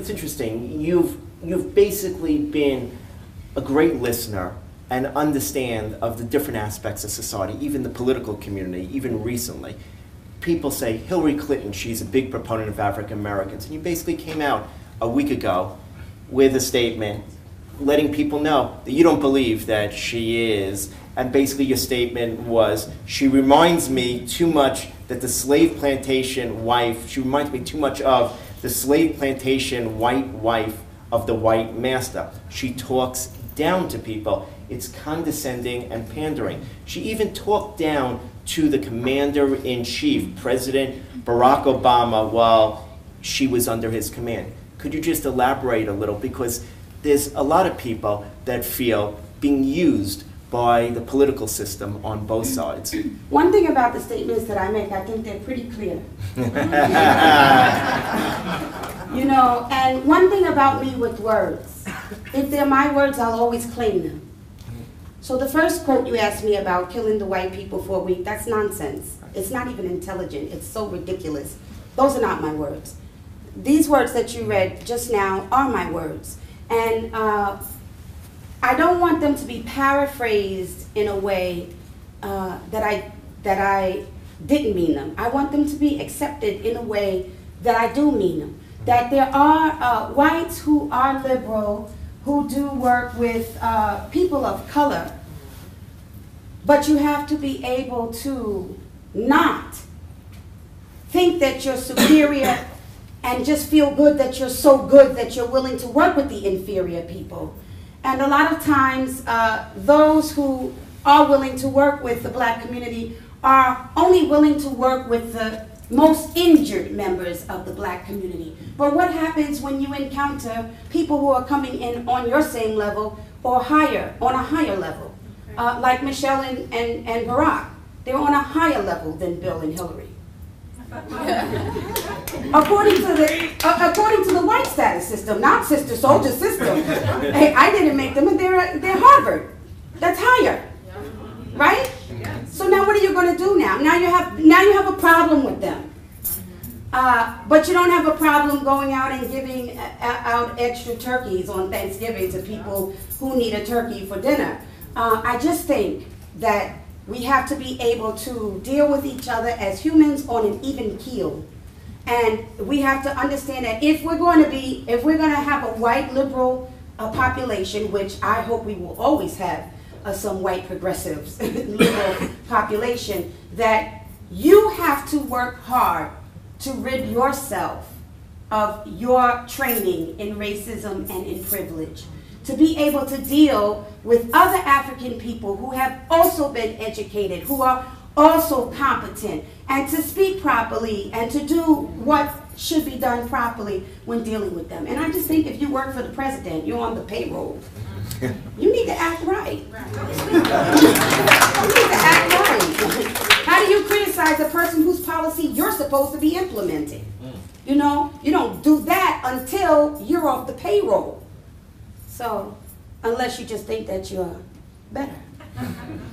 it's interesting. You've basically been a great listener and understand of the different aspects of society, even the political community, even recently. People say, Hillary Clinton, she's a big proponent of African Americans. And you basically came out a week ago with a statement letting people know that you don't believe that she is. And basically your statement was, she reminds me too much that the slave plantation wife, she reminds me too much of the slave plantation white wife of the white master. She talks down to people. It's condescending and pandering. She even talked down to the commander-in-chief, President Barack Obama, while she was under his command. Could you just elaborate a little? Because there's a lot of people that feel being used by the political system on both sides. One thing about the statements that I make, I think they're pretty clear. You know, and one thing about me with words, if they're my words, I'll always claim them. So the first quote you asked me about killing the white people for a week, that's nonsense. It's not even intelligent. It's so ridiculous. Those are not my words. These words that you read just now are my words. And I don't want them to be paraphrased in a way that I didn't mean them. I want them to be accepted in a way that I do mean them. That there are whites who are liberal, who do work with people of color, but you have to be able to not think that you're superior and just feel good that you're so good that you're willing to work with the inferior people. And a lot of times, those who are willing to work with the black community are only willing to work with the most injured members of the black community. But what happens when you encounter people who are coming in on your same level or higher, on a higher level? Like Michelle and Barack. They're on a higher level than Bill and Hillary. According to the white status system, not sister soldier system. Hey, I didn't make them, and they're Harvard. That's higher, right? So now what are you going to do now? Now you have a problem with them, but you don't have a problem going out and giving out extra turkeys on Thanksgiving to people who need a turkey for dinner. I just think that we have to be able to deal with each other as humans on an even keel. And we have to understand that if we're going to have a white liberal population, which I hope we will always have some white progressives liberal population, that you have to work hard to rid yourself of your training in racism and in privilege, to be able to deal with other African people who have also been educated, who are also competent, and to speak properly and to do what should be done properly when dealing with them. And I just think if you work for the president, you're on the payroll, you need to act right. You need to act right. How do you criticize a person whose policy you're supposed to be implementing? You know, you don't do that until you're off the payroll. So, unless you just think that you're better.